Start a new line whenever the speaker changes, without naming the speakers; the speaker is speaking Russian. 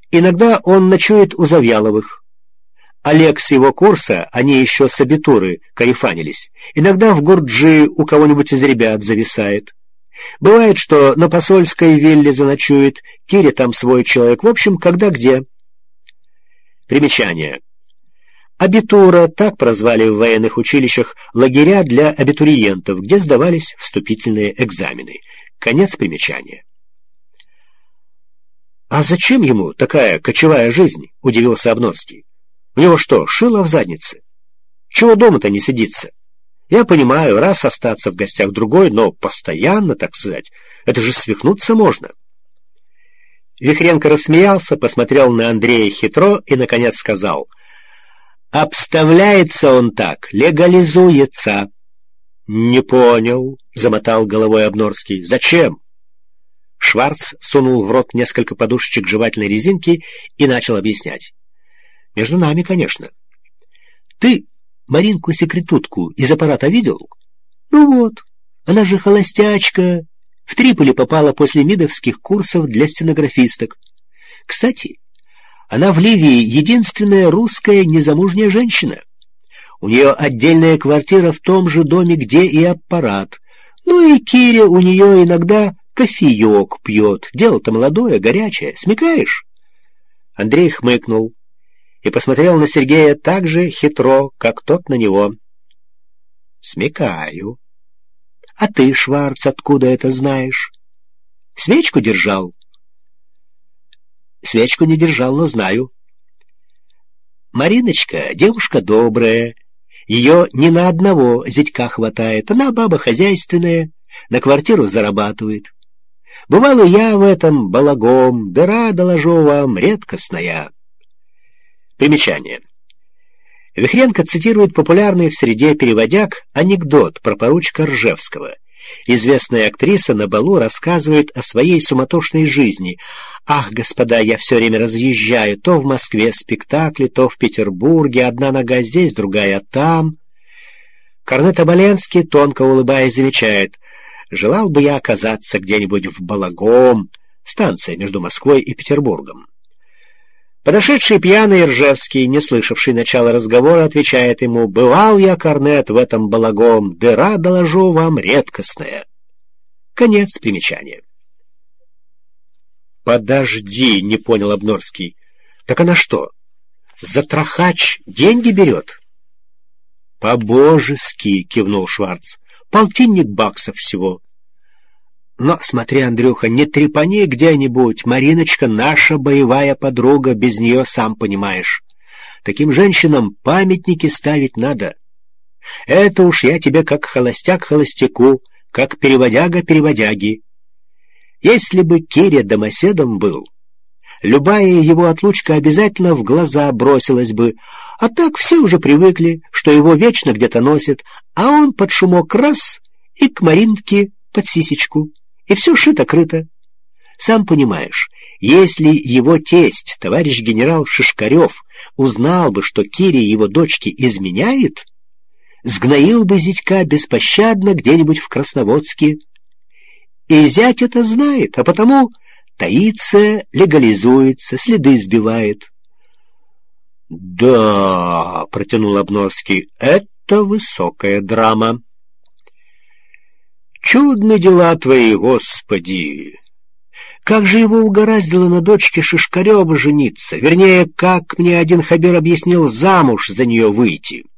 Иногда он ночует у Завьяловых. Олег с его курса, они еще с абитуры корефанились, иногда в Гурджи у кого-нибудь из ребят зависает. Бывает, что на посольской вилле заночует, Кире там свой человек, в общем, когда где. Примечание. Абитура, так прозвали в военных училищах лагеря для абитуриентов, где сдавались вступительные экзамены. Конец примечания. «А зачем ему такая кочевая жизнь?» — удивился Обнорский. «У него что, шило в заднице? Чего дома-то не сидится? Я понимаю, раз остаться в гостях другой, но постоянно, так сказать, это же свихнуться можно». Вихренко рассмеялся, посмотрел на Андрея хитро и, наконец, сказал: «Обставляется он так, легализуется». «Не понял», — замотал головой Обнорский. «Зачем?» Шварц сунул в рот несколько подушечек жевательной резинки и начал объяснять. «Между нами, конечно. Ты Маринку-секретутку из аппарата видел? Ну вот, она же холостячка. В Триполи попала после мидовских курсов для стенографисток. Кстати, она в Ливии единственная русская незамужняя женщина. У нее отдельная квартира в том же доме, где и аппарат. Ну и Киря у нее иногда кофеек пьет. Дело-то молодое, горячее. Смекаешь?» Андрей хмыкнул и посмотрел на Сергея так же хитро, как тот на него. «Смекаю. А ты, Шварц, откуда это знаешь? Свечку держал?» «Свечку не держал, но знаю. Мариночка девушка добрая. Ее ни на одного зятька хватает. Она баба хозяйственная, на квартиру зарабатывает. Бывало я в этом балагом, дыра, доложу вам, редкостная». Примечание. Вихренко цитирует популярный в среде переводяк анекдот про поручика Ржевского. Известная актриса на балу рассказывает о своей суматошной жизни. «Ах, господа, я все время разъезжаю, то в Москве спектакли, то в Петербурге, одна нога здесь, другая там». Корнет Оболенский, тонко улыбаясь, замечает: «Желал бы я оказаться где-нибудь в Балагом», станция между Москвой и Петербургом. Подошедший пьяный Ржевский, не слышавший начала разговора, отвечает ему: «Бывал я, Корнет, в этом Балагом, дыра, доложу вам, редкостная». Конец примечания. «Подожди», — не понял Обнорский, — «так она что, за трахач деньги берет?» «По-божески», — кивнул Шварц, — «100 баксов всего». «Но смотри, Андрюха, не трепани где-нибудь. Мариночка наша боевая подруга, без нее сам понимаешь. Таким женщинам памятники ставить надо. Это уж я тебе как холостяк холостяку, как переводяга переводяги. Если бы Киря домоседом был, любая его отлучка обязательно в глаза бросилась бы, а так все уже привыкли, что его вечно где-то носит, а он под шумок раз и к Маринке под сисечку. И все шито-крыто. Сам понимаешь, если его тесть, товарищ генерал Шишкарев, узнал бы, что Кире его дочке изменяет, сгноил бы зятька беспощадно где-нибудь в Красноводске. И зять это знает, а потому таится, легализуется, следы сбивает. — Да, — протянул Обнорский, — это высокая драма. Чудны дела твои, Господи! Как же его угораздило на дочке Шишкарева жениться? Вернее, как мне один хабер объяснил, замуж за нее выйти.